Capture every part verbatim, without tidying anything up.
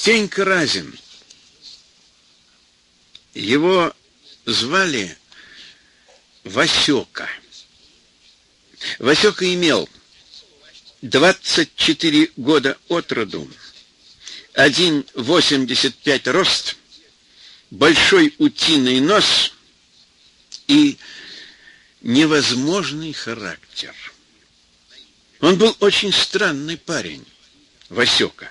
Стенька Разин. Его звали Васёка. Васёка имел двадцать четыре года от роду, один восемьдесят пять рост, большой утиный нос и невозможный характер. Он был очень странный парень, Васёка.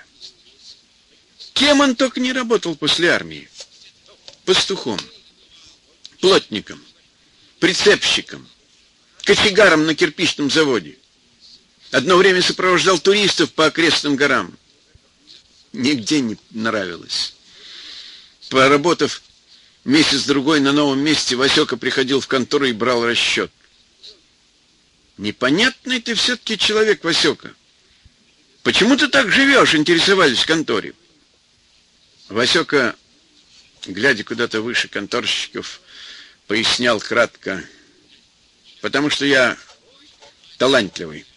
Кем он только не работал после армии: пастухом, плотником, прицепщиком, кочегаром на кирпичном заводе. Одно время сопровождал туристов по окрестным горам. Нигде не нравилось. Поработав месяц-другой на новом месте, Васёка приходил в контору и брал расчет. «Непонятный ты все-таки человек, Васёка. Почему ты так живешь?» — интересовались в конторе. Васёка, глядя куда-то выше конторщиков, пояснял кратко: «Потому что я талантливый».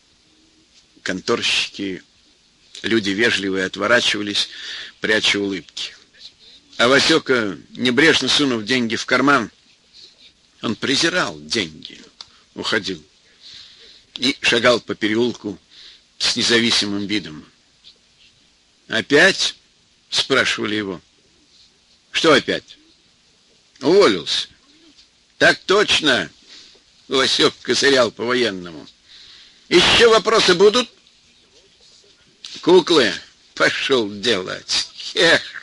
Конторщики, люди вежливые, отворачивались, пряча улыбки. А Васёка, небрежно сунув деньги в карман, он презирал деньги, уходил и шагал по переулку с независимым видом. «Опять?» — спрашивали его. «Что опять?» «Уволился». «Так точно!» — Васёк косырял по-военному. «Еще вопросы будут?» «Куклы пошел делать. Эх!»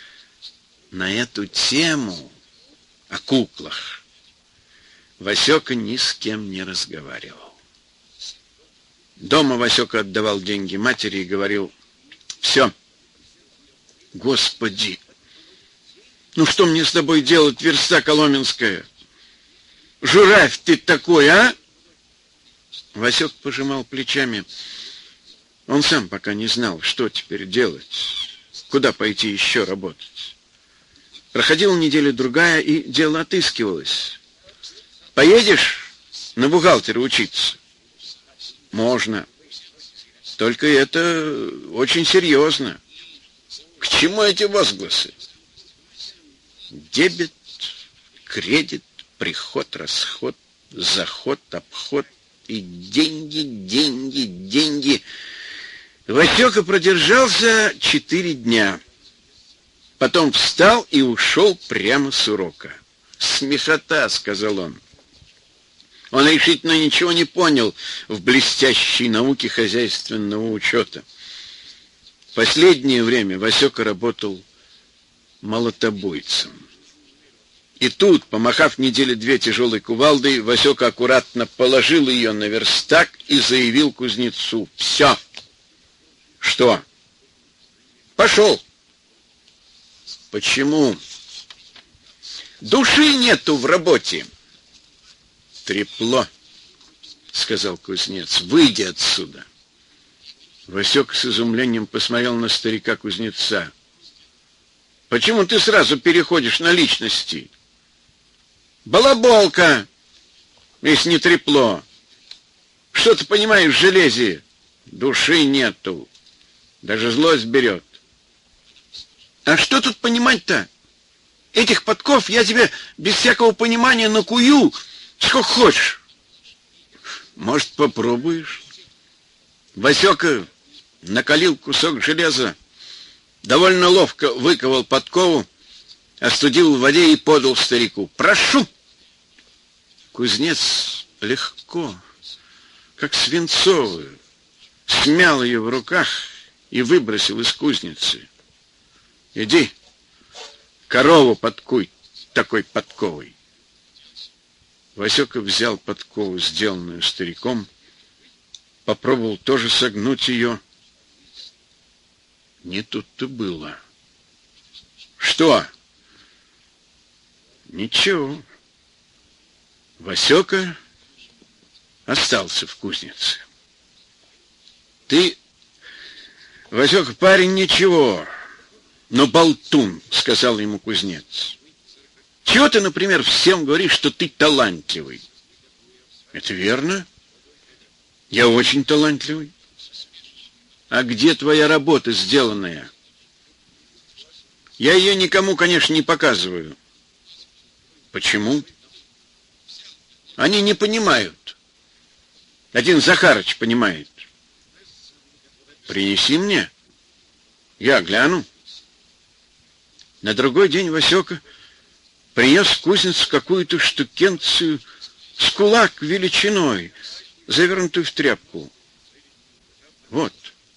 На эту тему, о куклах, Васёка ни с кем не разговаривал. Дома Васёка отдавал деньги матери и говорил: «Все. Господи, ну что мне с тобой делать, верста коломенская? Журавь ты такой, а?» Васёк пожимал плечами. Он сам пока не знал, что теперь делать, куда пойти еще работать. Проходила неделя-другая, и дело отыскивалось. «Поедешь на бухгалтера учиться?» «Можно. Только это очень серьезно». «К чему эти возгласы?» «Дебет, кредит, приход, расход, заход, обход и деньги, деньги, деньги». Васёка продержался четыре дня. Потом встал и ушел прямо с урока. «Смехота», — сказал он. Он решительно ничего не понял в блестящей науке хозяйственного учета. В последнее время Васёка работал молотобойцем. И тут, помахав недели две тяжелой кувалдой, Васёка аккуратно положил ее на верстак и заявил кузнецу: «Все». «Что?» «Пошел». «Почему?» «Души нету в работе». «Трепло», — сказал кузнец. «Выйди отсюда». Васёка с изумлением посмотрел на старика-кузнеца. «Почему ты сразу переходишь на личности?» «Балаболка, если не трепло. Что ты понимаешь в железе?» «Души нету. Даже злость берет». «А что тут понимать-то? Этих подков я тебе без всякого понимания накую сколько хочешь». «Может, попробуешь?» Васёка накалил кусок железа, довольно ловко выковал подкову, остудил в воде и подал старику. «Прошу!» Кузнец легко, как свинцовую, смял ее в руках и выбросил из кузницы. «Иди, корову подкуй такой подковой». Васёка взял подкову, сделанную стариком, попробовал тоже согнуть ее. Не тут-то было. «Что?» «Ничего». Васёка остался в кузнице. «Ты, Васёка, парень, ничего, но болтун», — сказал ему кузнец. «Чего ты, например, всем говоришь, что ты талантливый?» «Это верно. Я очень талантливый». «А где твоя работа сделанная?» Я ее никому, конечно, не показываю. Почему? Они не понимают. Один Захарыч понимает. Принеси мне. Я гляну. На другой день Васёка принес в кузницу какую-то штукенцию с кулак величиной, завернутую в тряпку. Вот.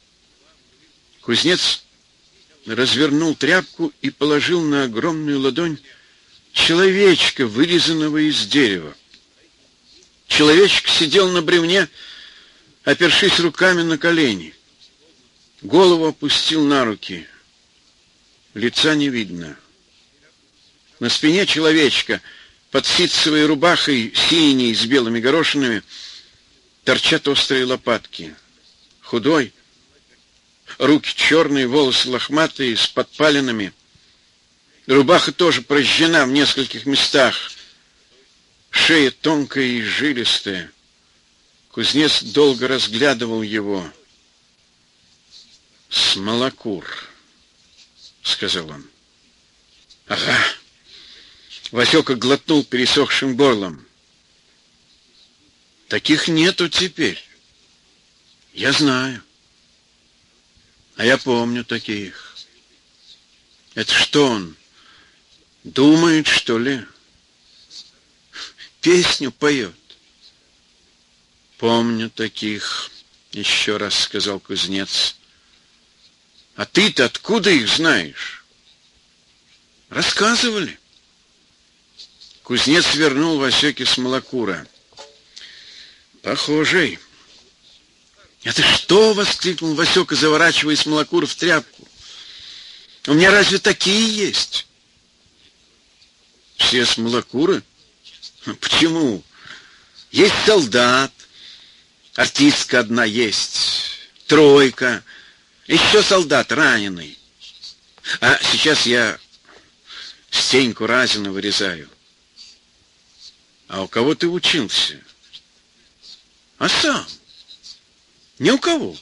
Кузнец развернул тряпку и положил на огромную ладонь человечка, вырезанного из дерева. Человечек сидел на бревне, опершись руками на колени. Голову опустил на руки. Лица не видно. На спине человечка, под ситцевой рубахой, синей, с белыми горошинами, торчат острые лопатки. Худой, руки черные, волосы лохматые, с подпалинами. Рубаха тоже прожжена в нескольких местах. Шея тонкая и жилистая. Кузнец долго разглядывал его. «Смолокур», — сказал он. «Ага». Васёка глотнул пересохшим горлом. «Таких нету теперь. Я знаю. А я помню таких. Это что он? Думает, что ли? Песню поет». «Помню таких», — еще раз сказал кузнец. «А ты-то откуда их знаешь?» «Рассказывали». Кузнец вернул Васёке смолокура. «Похожий». «Это что?» — воскликнул Васёка, заворачивая смолокур в тряпку. «У меня разве такие есть?» «Все смолокуры? Почему? Есть солдат, артистка одна есть, тройка, еще солдат раненый. А сейчас я Стеньку Разина вырезаю». «А у кого ты учился?» «А сам? Ни у кого».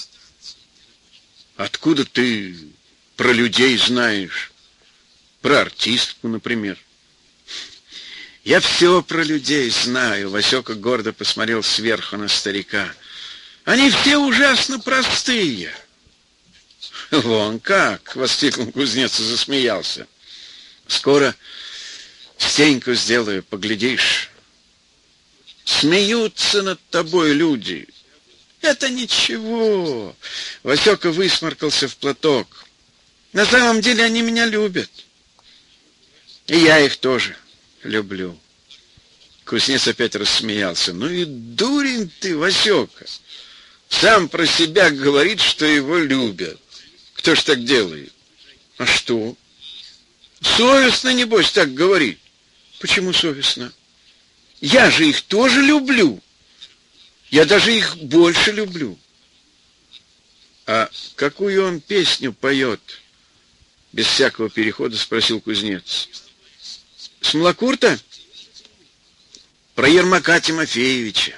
«Откуда ты про людей знаешь? Про артистку, например?» «Я все про людей знаю», — Васёка гордо посмотрел сверху на старика. «Они все ужасно простые». «Вон как!» — воскликнул кузнец и засмеялся. «Скоро Стеньку сделаю, поглядишь. Смеются над тобой люди». «Это ничего», — Васёка высморкался в платок. «На самом деле они меня любят. И я их тоже люблю». Кузнец опять рассмеялся. «Ну и дурень ты, Васёка. Сам про себя говорит, что его любят. Кто ж так делает?» «А что? Совестно, небось, так говорит». «Почему совестно? Я же их тоже люблю. Я даже их больше люблю». «А какую он песню поет?» Без всякого перехода спросил кузнец. «Смолокур-то?» «Про Ермака Тимофеевича».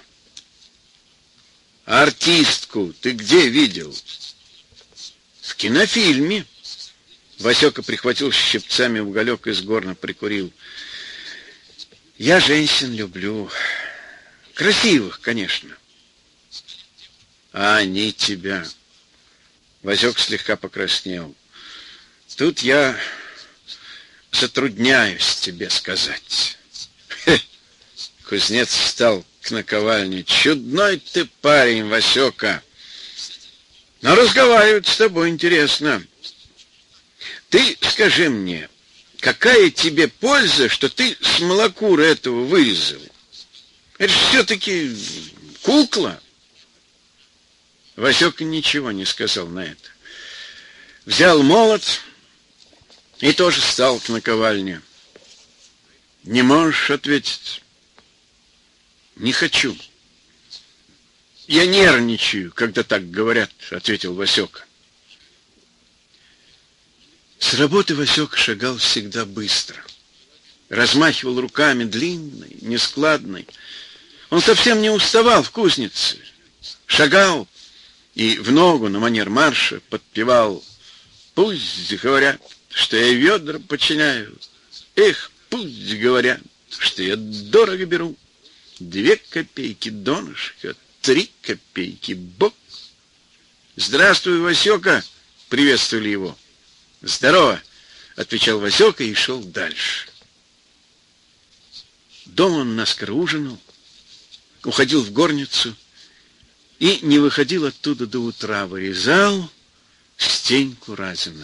«А артистку ты где видел?» «В кинофильме». Васёка прихватил щипцами уголек из горна, прикурил. «Я женщин люблю. Красивых, конечно». «А они тебя?» Васёка слегка покраснел. «Тут я затрудняюсь тебе сказать». Хе. Кузнец встал к наковальне. «Чудной ты парень, Васёка. Но разговаривать с тобой интересно. Ты скажи мне, какая тебе польза, что ты смолокура этого вырезал? Это же все-таки кукла». Васёка ничего не сказал на это. Взял молот и тоже стал к наковальне. «Не можешь ответить?» «Не хочу. Я нервничаю, когда так говорят», — ответил Васёка. С работы Васёка шагал всегда быстро. Размахивал руками длинной, нескладной. Он совсем не уставал в кузнице. Шагал и в ногу на манер марша подпевал: «Пусть говорят, что я ведра починяю. Эх, пусть говорят, что я дорого беру. Две копейки донышко, три копейки бок. Здравствуй, Васёка, приветствовали его. Здорово, отвечал Васёка и шел дальше. Дома он наскоро ужинал, уходил в горницу и не выходил оттуда до утра, вырезал Стеньку Разина.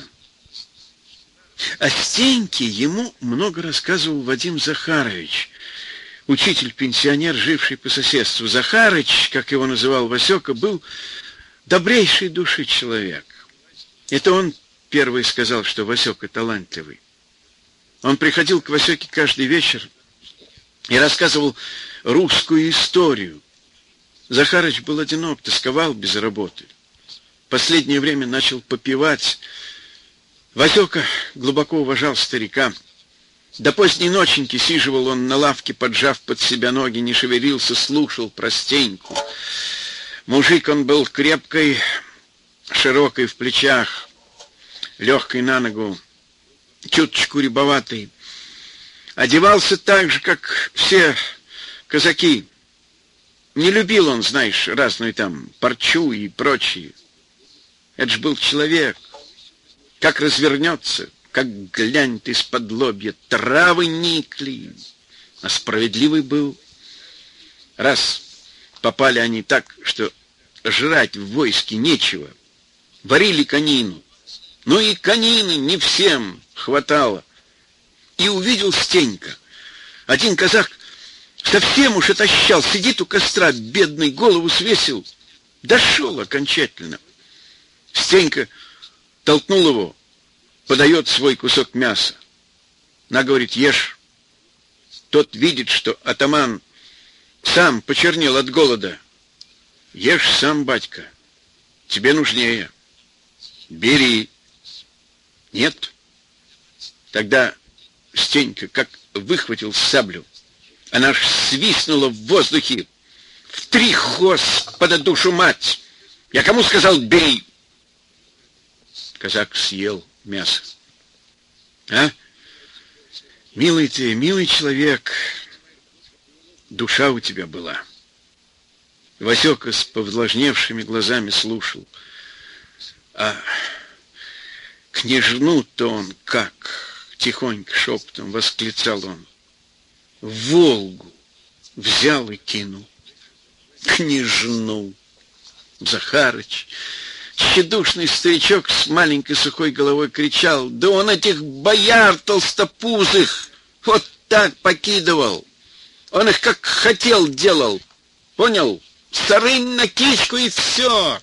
О Стеньке ему много рассказывал Вадим Захарович, учитель-пенсионер, живший по соседству. Захарыч, как его называл Васёка, был добрейшей души человек. Это он первый сказал, что Васёка талантливый. Он приходил к Васёке каждый вечер и рассказывал русскую историю. Захарыч был одинок, тосковал без работы. В последнее время начал попивать. Васёка глубоко уважал старика. До поздней ноченьки сиживал он на лавке, поджав под себя ноги, не шевелился, слушал про Стеньку. Мужик он был крепкой, широкой в плечах, легкой на ногу, чуточку рябоватый. Одевался так же, как все казаки. Не любил он, знаешь, разную там парчу и прочее. Это ж был человек. Как развернется, как глянет из-под лобья, травы никли. А справедливый был. Раз попали они так, что жрать в войске нечего. Варили конину. Ну и конины не всем хватало. И увидел Стенька. Один казак совсем уж отощал, сидит у костра, бедный, голову свесил. Дошел окончательно. Стенька толкнул его, подает свой кусок мяса. На, говорит, ешь. Тот видит, что атаман сам почернел от голода. Ешь сам, батька, тебе нужнее. Бери. Нет. Тогда Стенька как выхватил саблю. Она аж свистнула в воздухе. В три, Господа, душу мать! Я кому сказал, бей? Казак съел мясо. А? Милый ты, милый человек, душа у тебя была. Васёка с повлажневшими глазами слушал. А княжну-то он как... Тихонько шепотом восклицал он. Волгу взял и кинул. Княжну. Захарыч, тщедушный старичок с маленькой сухой головой, кричал: да он этих бояр толстопузых вот так покидывал. Он их как хотел делал. Понял? Сарынь на кичку и все.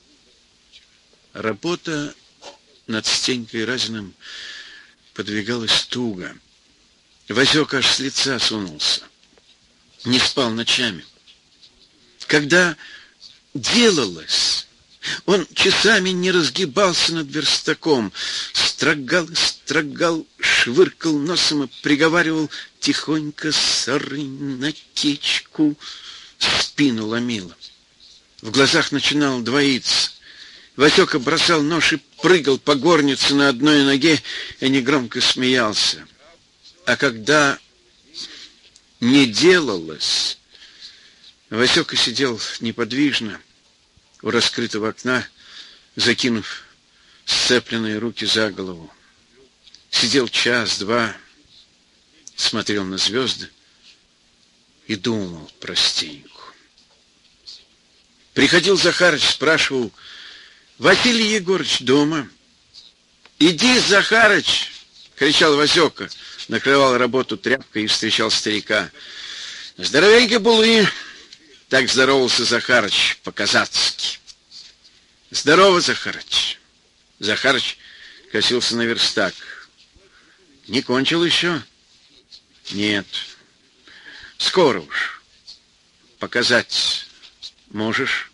Работа над Стенькой Разиным подвигалась туго. Васёка аж с лица сунулся. Не спал ночами. Когда делалось, он часами не разгибался над верстаком, строгал и строгал, швыркал носом и приговаривал тихонько: сарынь на кичку. Спину ломило. В глазах начинал двоиться. Васёка бросал нож и прыгал по горнице на одной ноге и негромко смеялся. А когда не делалось, Васёка сидел неподвижно у раскрытого окна, закинув сцепленные руки за голову. Сидел час-два, смотрел на звезды и думал про Стеньку. Приходил Захарыч, спрашивал: Василий Егорыч дома? Иди, Захарыч, кричал Васёка, накрывал работу тряпкой и встречал старика. Здоровенький булы, так здоровался Захарыч по-казацки. Здорово, Захарыч. Захарыч косился на верстак. Не кончил еще? Нет. Скоро уж. Показать можешь?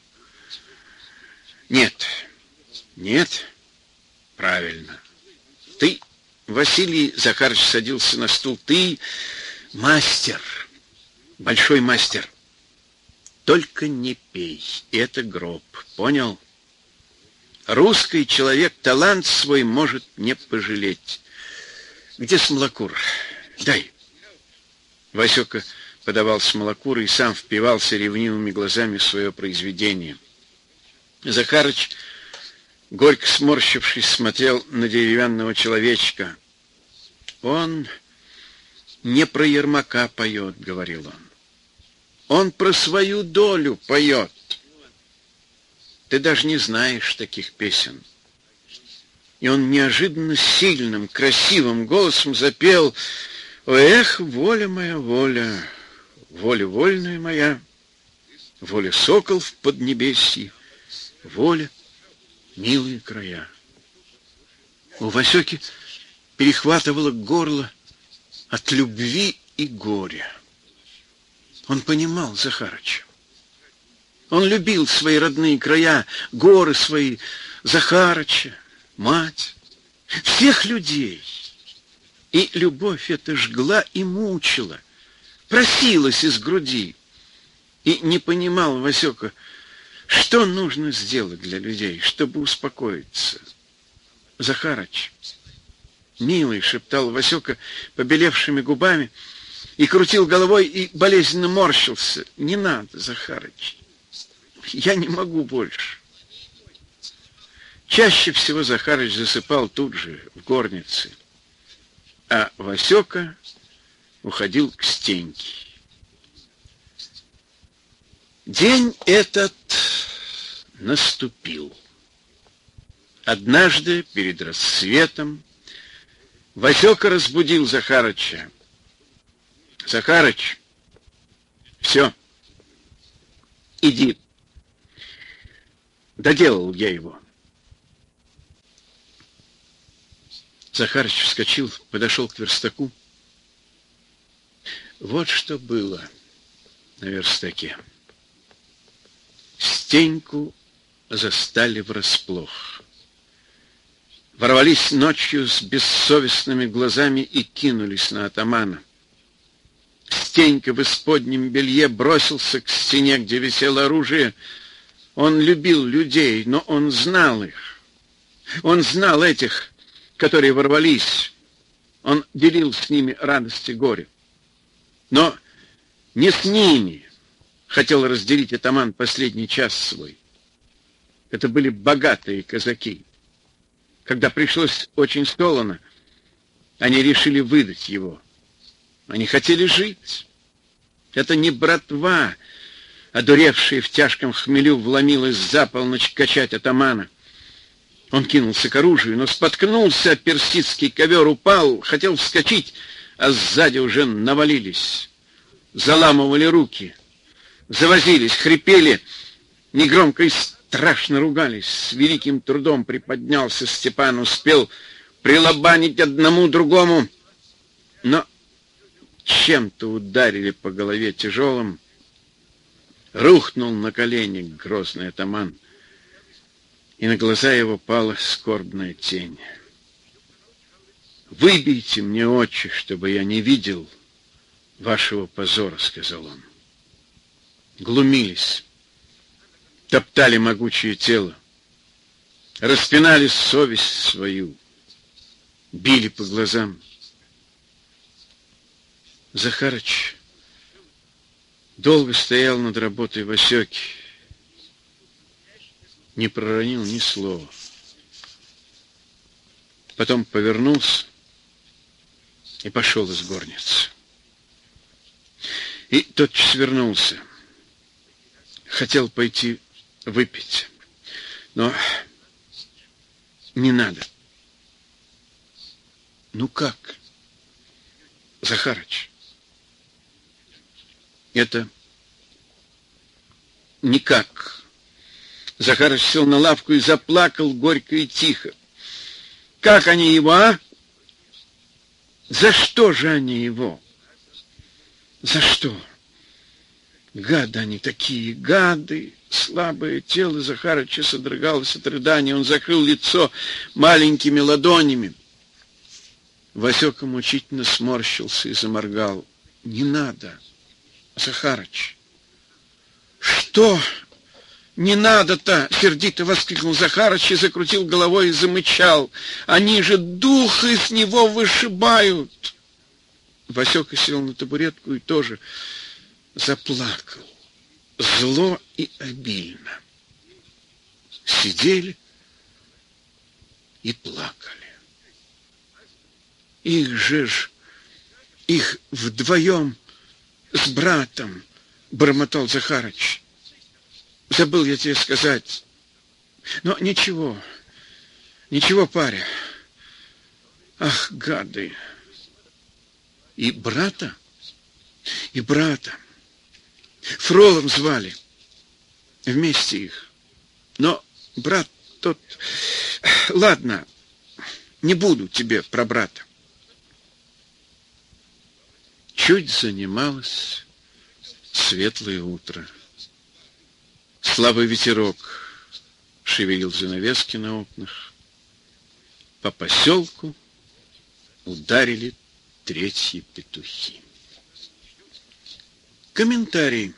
Нет. Нет? Правильно. Ты, Василий, Захарыч садился на стул, ты мастер, большой мастер. Только не пей, это гроб, понял? Русский человек талант свой может не пожалеть. Где смолокур? Дай. Васёка подавал смолокур и сам впивался ревнивыми глазами в свое произведение. Захарыч, горько сморщившись, смотрел на деревянного человечка. Он не про Ермака поет, говорил он. Он про свою долю поет. Ты даже не знаешь таких песен. И он неожиданно сильным, красивым голосом запел: «Эх, воля моя, воля, воля вольная моя, воля сокол в поднебесье, воля милые края». У Васёки перехватывало горло от любви и горя. Он понимал Захарыча. Он любил свои родные края, горы свои, Захарыча, мать, всех людей. И любовь эта жгла и мучила, просилась из груди. И не понимал Васёка, что нужно сделать для людей, чтобы успокоиться. Захарыч, милый, шептал Васёка побелевшими губами, и крутил головой, и болезненно морщился. Не надо, Захарыч, я не могу больше. Чаще всего Захарыч засыпал тут же, в горнице, а Васёка уходил к Стеньке. День этот наступил. Однажды перед рассветом Васёка разбудил Захарыча. Захарыч, все, иди. Доделал я его. Захарыч вскочил, подошел к верстаку. Вот что было на верстаке. Стеньку застали врасплох. Ворвались ночью с бессовестными глазами и кинулись на атамана. Стенька в исподнем белье бросился к стене, где висело оружие. Он любил людей, но он знал их. Он знал этих, которые ворвались. Он делил с ними радость и горе. Но не с ними хотел разделить атаман последний час свой. Это были богатые казаки. Когда пришлось очень столоно, они решили выдать его. Они хотели жить. Это не братва, одуревшая в тяжком хмелю, вломилась за полночь качать атамана. Он кинулся к оружию, но споткнулся, персидский ковер упал, хотел вскочить, а сзади уже навалились. Заламывали руки, завозились, хрипели, негромко и страшно ругались. С великим трудом приподнялся Степан, успел прилобанить одному другому, но чем-то ударили по голове тяжелым. Рухнул на колени грозный атаман, и на глаза его пала скорбная тень. «Выбейте мне очи, чтобы я не видел вашего позора», — сказал он. Глумились, топтали могучее тело, распинали совесть свою, били по глазам. Захарыч долго стоял над работой Васёки, не проронил ни слова. Потом повернулся и пошел из горницы. И тотчас вернулся. Хотел пойти выпить, но не надо. Ну как, Захарыч? Это никак. Захарыч сел на лавку и заплакал горько и тихо. Как они его, а? За что же они его? За что? Гады они такие, гады. Слабое тело Захарыча содрогалось от рыдания. Он закрыл лицо маленькими ладонями. Васёка мучительно сморщился и заморгал. Не надо, Захарыч. Что Не надо-то, сердито воскликнул Захарыч и закрутил головой и замычал. Они же дух из него вышибают. Васёка сел на табуретку и тоже заплакал. Зло и обильно. Сидели и плакали. Их же ж, их вдвоем с братом, бормотал Захарыч. Забыл я тебе сказать. Но ничего, ничего, паря. Ах, гады. И брата, и брата. Фролом звали. Вместе их. Но брат тот... Ладно, не буду тебе про брата. Чуть занималось светлое утро. Слабый ветерок шевелил занавески на окнах. По поселку ударили третьи петухи. Комментарий.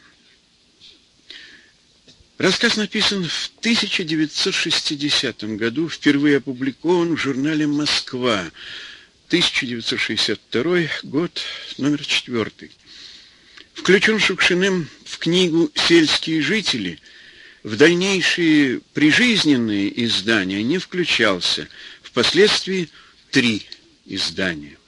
Рассказ написан в тысяча девятьсот шестидесятом году, впервые опубликован в журнале «Москва», тысяча девятьсот шестьдесят второй год, номер четвертый. Включен Шукшиным в книгу «Сельские жители», в дальнейшие прижизненные издания не включался, впоследствии три издания.